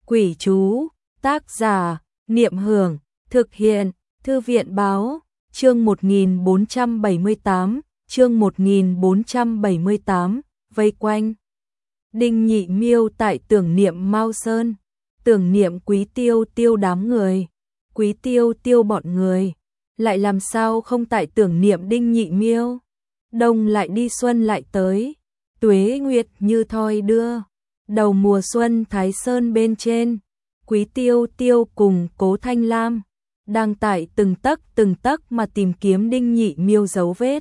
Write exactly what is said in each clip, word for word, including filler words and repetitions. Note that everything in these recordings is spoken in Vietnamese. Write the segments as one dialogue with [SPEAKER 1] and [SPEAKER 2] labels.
[SPEAKER 1] Quỷ chú, tác giả, Niệm Hưởng, thực hiện, Thư viện báo, chương một nghìn bốn trăm bảy mươi tám, chương một nghìn bốn trăm bảy mươi tám, vây quanh. Đinh Nhị Miêu tại tưởng niệm Mao Sơn, tưởng niệm Quý Tiêu Tiêu đám người, Quý Tiêu Tiêu bọn người, lại làm sao không tại tưởng niệm Đinh Nhị Miêu. Đông lại đi xuân lại tới, tuế nguyệt như thoi đưa, đầu mùa xuân Thái Sơn bên trên, Quý Tiêu Tiêu cùng Cố Thanh Lam đang tại từng tấc từng tấc mà tìm kiếm Đinh Nhị Miêu dấu vết.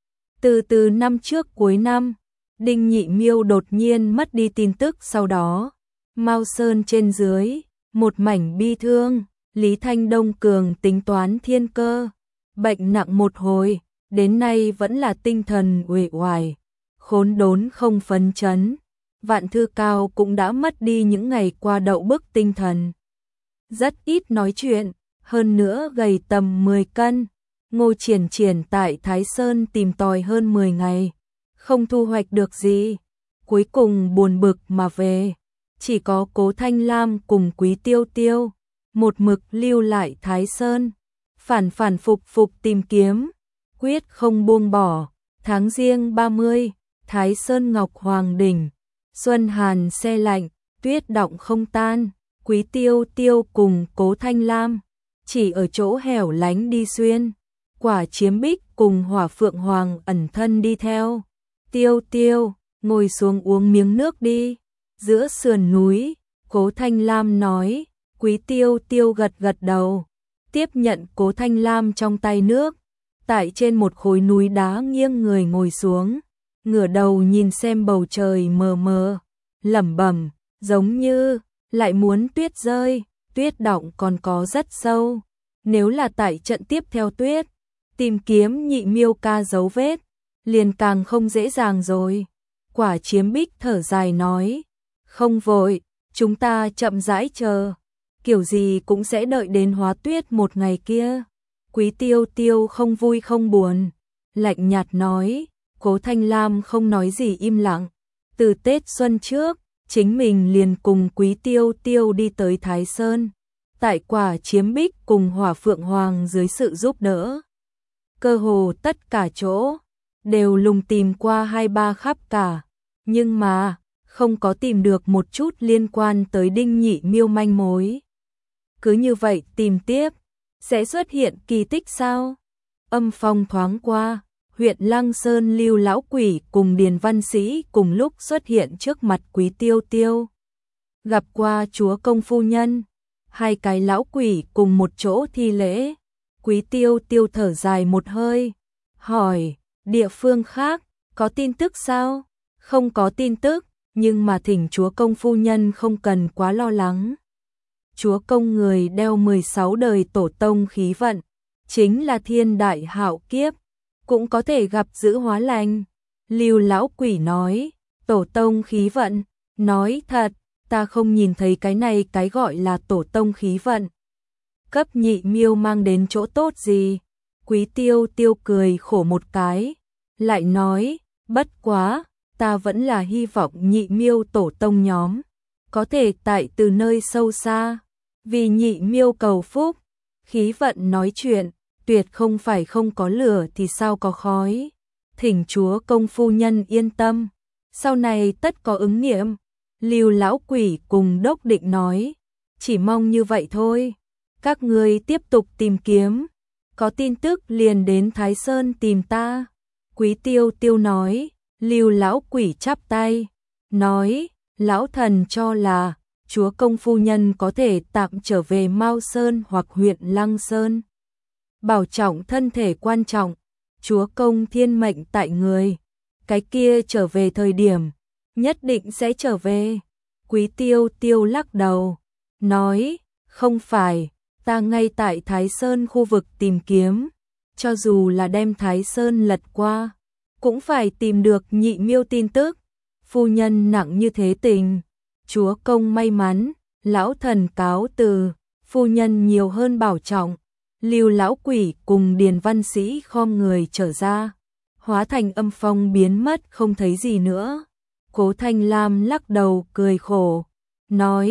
[SPEAKER 1] Từ từ năm trước cuối năm, Đinh Nhị Miêu đột nhiên mất đi tin tức, sau đó Mao Sơn trên dưới một mảnh bi thương. Lý Thanh Đông cường tính toán thiên cơ, bệnh nặng một hồi, đến nay vẫn là tinh thần uể oải, khốn đốn không phấn chấn. Vạn Thư Cao cũng đã mất đi những ngày qua đậu bức tinh thần, rất ít nói chuyện, hơn nữa gầy tầm mười cân. Ngô Triển Triển tại Thái Sơn tìm tòi hơn mười ngày, không thu hoạch được gì, cuối cùng buồn bực mà về. Chỉ có Cố Thanh Lam cùng Quý Tiêu Tiêu một mực lưu lại Thái Sơn, phản phản phục phục tìm kiếm, quyết không buông bỏ. Tháng Giêng ba mươi, Thái Sơn Ngọc Hoàng đỉnh, xuân hàn se lạnh, tuyết đọng không tan. Quý Tiêu Tiêu cùng Cố Thanh Lam chỉ ở chỗ hẻo lánh đi xuyên, Quả Chiếm Bích cùng Hỏa Phượng Hoàng ẩn thân đi theo. Tiêu Tiêu, ngồi xuống uống miếng nước đi. Giữa sườn núi, Cố Thanh Lam nói. Quý Tiêu Tiêu gật gật đầu, tiếp nhận Cố Thanh Lam trong tay nước, tại trên một khối núi đá nghiêng người ngồi xuống, ngửa đầu nhìn xem bầu trời mờ mờ, lẩm bẩm, giống như lại muốn tuyết rơi, tuyết đọng còn có rất sâu. Nếu là tại trận tiếp theo tuyết, tìm kiếm Nhị Miêu ca dấu vết, liền càng không dễ dàng rồi. Quả Chiếm Bích thở dài nói, không vội, chúng ta chậm rãi chờ, kiểu gì cũng sẽ đợi đến hóa tuyết một ngày kia. Quý Tiêu Tiêu không vui không buồn, lạnh nhạt nói. Cố Thanh Lam không nói gì, im lặng. Từ Tết xuân trước, chính mình liền cùng Quý Tiêu Tiêu đi tới Thái Sơn, tại Quả Chiếm Bích cùng Hỏa Phượng Hoàng dưới sự giúp đỡ, cơ hồ tất cả chỗ đều lùng tìm qua hai ba khắp cả, nhưng mà không có tìm được một chút liên quan tới Đinh Nhị Miêu manh mối. Cứ như vậy tìm tiếp, sẽ xuất hiện kỳ tích sao? Âm phong thoáng qua, huyện Lăng Sơn Lưu lão quỷ cùng Điền Văn Sĩ cùng lúc xuất hiện trước mặt Quý Tiêu Tiêu. Gặp qua chúa công phu nhân, hai cái lão quỷ cùng một chỗ thi lễ. Quý Tiêu Tiêu thở dài một hơi, hỏi, địa phương khác, có tin tức sao? Không có tin tức, nhưng mà thỉnh chúa công phu nhân không cần quá lo lắng. Chúa công người đeo mười sáu đời tổ tông khí vận, chính là thiên đại hạo kiếp, cũng có thể gặp giữ hóa lành. Lưu lão quỷ nói, tổ tông khí vận, nói thật, ta không nhìn thấy cái này cái gọi là tổ tông khí vận. Cấp Nhị Miêu mang đến chỗ tốt gì? Quý Tiêu Tiêu cười khổ một cái, lại nói, bất quá, ta vẫn là hy vọng Nhị Miêu tổ tông nhóm có thể tại từ nơi sâu xa, vì Nhị Miêu cầu phúc. Khí vận nói chuyện, tuyệt không phải không có lửa thì sao có khói. Thỉnh chúa công phu nhân yên tâm, sau này tất có ứng nghiệm. Lưu lão quỷ cùng Đốc Định nói, chỉ mong như vậy thôi. Các ngươi tiếp tục tìm kiếm, có tin tức liền đến Thái Sơn tìm ta. Quý Tiêu Tiêu nói. Lưu lão quỷ chắp tay, nói, lão thần cho là chúa công phu nhân có thể tạm trở về Mao Sơn hoặc huyện Lăng Sơn. Bảo trọng thân thể quan trọng, chúa công thiên mệnh tại người, cái kia trở về thời điểm, nhất định sẽ trở về. Quý Tiêu Tiêu lắc đầu, nói, không phải, ta ngay tại Thái Sơn khu vực tìm kiếm, cho dù là đem Thái Sơn lật qua, cũng phải tìm được Nhị Miêu tin tức. Phu nhân nặng như thế tình, chúa công may mắn, lão thần cáo từ, phu nhân nhiều hơn bảo trọng. Lưu lão quỷ cùng Điền Văn Sĩ khom người trở ra, hóa thành âm phong biến mất không thấy gì nữa. Cố Thanh Lam lắc đầu cười khổ, nói,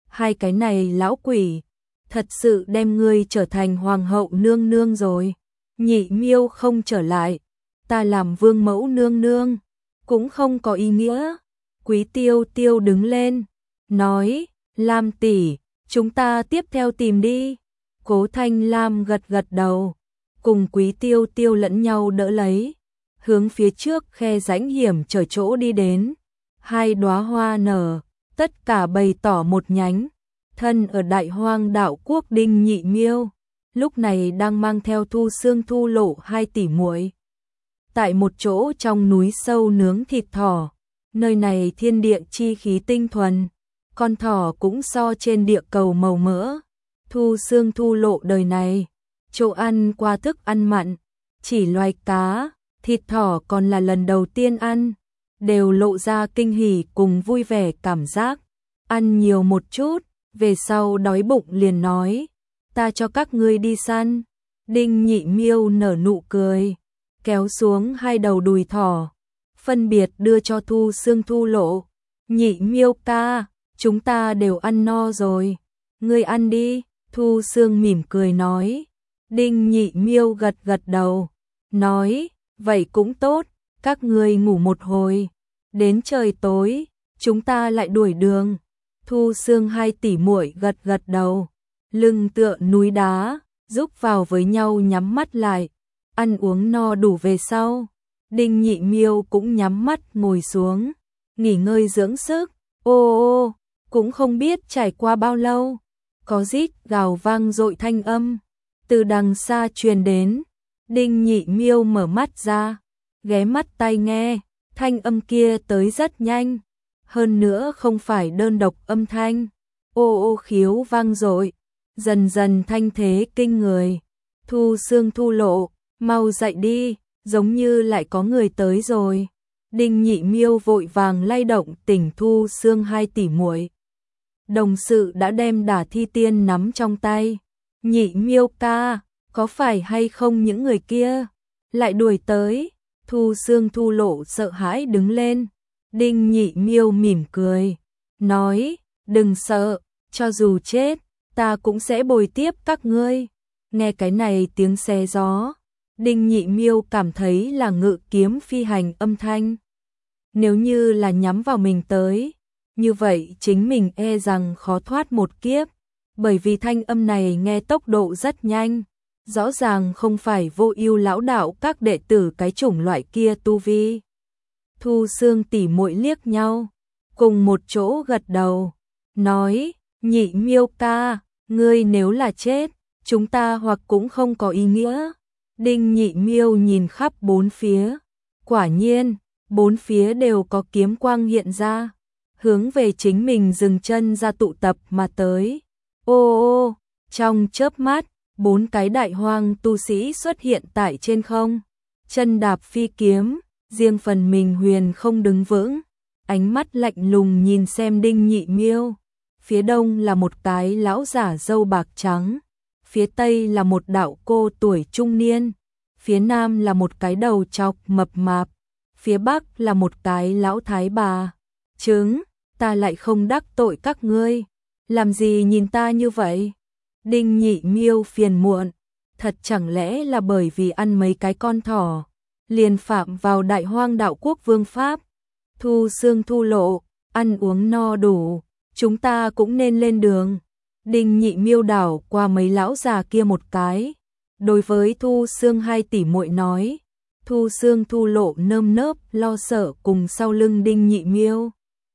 [SPEAKER 1] hai cái này lão quỷ, thật sự đem ngươi trở thành hoàng hậu nương nương rồi. Nhị Miêu không trở lại, ta làm vương mẫu nương nương, cũng không có ý nghĩa. Quý Tiêu Tiêu đứng lên, nói, Lam tỷ, chúng ta tiếp theo tìm đi. Cố Thanh Lam gật gật đầu, cùng Quý Tiêu Tiêu lẫn nhau đỡ lấy, hướng phía trước khe rãnh hiểm trở chỗ đi đến. Hai đóa hoa nở, tất cả bày tỏ một nhánh. Thân ở Đại Hoang Đạo Quốc Đinh Nhị Miêu, lúc này đang mang theo Thu Xương Thu Lộ hai tỷ muội. Tại một chỗ trong núi sâu nướng thịt thỏ, nơi này thiên địa chi khí tinh thuần, con thỏ cũng so trên địa cầu màu mỡ. Thu Xương Thu Lộ đời này, chỗ ăn qua thức ăn mặn, chỉ loài cá, thịt thỏ còn là lần đầu tiên ăn, đều lộ ra kinh hỉ cùng vui vẻ cảm giác. Ăn nhiều một chút, về sau đói bụng liền nói, ta cho các ngươi đi săn. Đinh Nhị Miêu nở nụ cười, kéo xuống hai đầu đùi thỏ, phân biệt đưa cho Thu Xương Thu Lộ. Nhị Miêu ca, chúng ta đều ăn no rồi, ngươi ăn đi. Thu Xương mỉm cười nói. Đinh Nhị Miêu gật gật đầu, nói, vậy cũng tốt, các ngươi ngủ một hồi, đến trời tối, chúng ta lại đuổi đường. Thu Xương hai tỷ muội gật gật đầu, lưng tựa núi đá, giúp vào với nhau nhắm mắt lại, ăn uống no đủ về sau. Đinh Nhị Miêu cũng nhắm mắt ngồi xuống, nghỉ ngơi dưỡng sức. Ô ô, cũng không biết trải qua bao lâu, có rít gào vang dội thanh âm từ đằng xa truyền đến. Đinh Nhị Miêu mở mắt ra, ghé mắt tai nghe, thanh âm kia tới rất nhanh, hơn nữa không phải đơn độc âm thanh, ô ô khiếu vang dội, dần dần thanh thế kinh người. Thu Xương Thu Lộ, mau dậy đi, giống như lại có người tới rồi. Đinh Nhị Miêu vội vàng lay động tỉnh Thu Xương hai tỷ muội. Đồng sự đã đem Đả Thi Tiên nắm trong tay. Nhị Miêu ca, có phải hay không những người kia lại đuổi tới? Thu Xương Thu Lộ sợ hãi đứng lên. Đinh Nhị Miêu mỉm cười, nói, đừng sợ, cho dù chết, ta cũng sẽ bồi tiếp các ngươi. Nghe cái này tiếng xe gió, Đinh Nhị Miêu cảm thấy là ngự kiếm phi hành âm thanh. Nếu như là nhắm vào mình tới, như vậy chính mình e rằng khó thoát một kiếp, bởi vì thanh âm này nghe tốc độ rất nhanh, rõ ràng không phải Vô Ưu lão đạo các đệ tử cái chủng loại kia tu vi. Thu Xương tỷ muội liếc nhau, cùng một chỗ gật đầu, nói, Nhị Miêu ca, ngươi nếu là chết, chúng ta hoặc cũng không có ý nghĩa. Đinh Nhị Miêu nhìn khắp bốn phía, quả nhiên, bốn phía đều có kiếm quang hiện ra, hướng về chính mình dừng chân ra tụ tập mà tới. Ô ô, trong chớp mắt, bốn cái đại hoang tu sĩ xuất hiện tại trên không, chân đạp phi kiếm, riêng phần mình huyền không đứng vững, ánh mắt lạnh lùng nhìn xem Đinh Nhị Miêu. Phía đông là một cái lão giả râu bạc trắng, phía tây là một đạo cô tuổi trung niên, phía nam là một cái đầu trọc mập mạp, phía bắc là một cái lão thái bà. Chứng, ta lại không đắc tội các ngươi, làm gì nhìn ta như vậy? Đinh Nhị Miêu phiền muộn, thật chẳng lẽ là bởi vì ăn mấy cái con thỏ, liền phạm vào Đại Hoang Đạo Quốc vương pháp? Thu Xương Thu Lộ, ăn uống no đủ, chúng ta cũng nên lên đường. Đinh Nhị Miêu đảo qua mấy lão già kia một cái, đối với Thu Xương hai tỷ muội nói. Thu Xương Thu Lộ nơm nớp lo sợ cùng sau lưng Đinh Nhị Miêu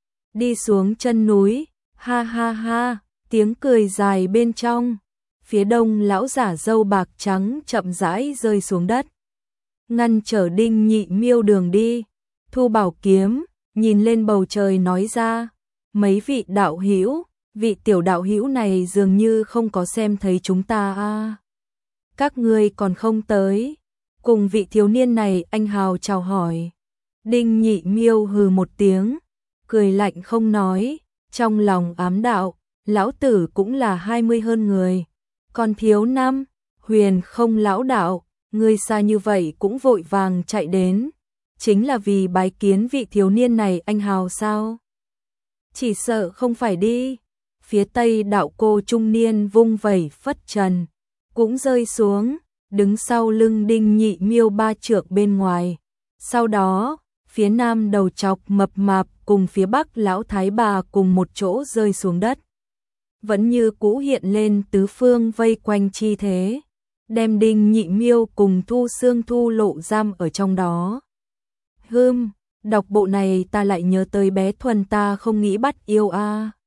[SPEAKER 1] đi xuống chân núi, ha ha ha, tiếng cười dài bên trong. Phía đông lão giả râu bạc trắng chậm rãi rơi xuống đất, ngăn trở Đinh Nhị Miêu đường đi. Thu Bảo Kiếm nhìn lên bầu trời nói ra, mấy vị đạo hữu, vị tiểu đạo hữu này dường như không có xem thấy chúng ta a. À. Các ngươi còn không tới? Cùng vị thiếu niên này anh hào chào hỏi. Đinh Nhị Miêu hừ một tiếng, cười lạnh không nói, trong lòng ám đạo, lão tử cũng là hai mươi hơn người, còn thiếu năm. Huyền Không lão đạo, ngươi xa như vậy cũng vội vàng chạy đến, chính là vì bái kiến vị thiếu niên này anh hào sao? Chỉ sợ không phải đi. phía tây đạo cô trung niên vung vẩy phất trần, cũng rơi xuống, đứng sau lưng Đinh Nhị Miêu ba trượng bên ngoài. Sau đó, phía nam đầu chọc mập mạp cùng phía bắc lão thái bà cùng một chỗ rơi xuống đất. Vẫn như cũ hiện lên tứ phương vây quanh chi thế, đem Đinh Nhị Miêu cùng Thu Xương Thu Lộ giam ở trong đó. Hưm, đọc bộ này ta lại nhớ tới bé Thuần ta không nghĩ bắt yêu a. À.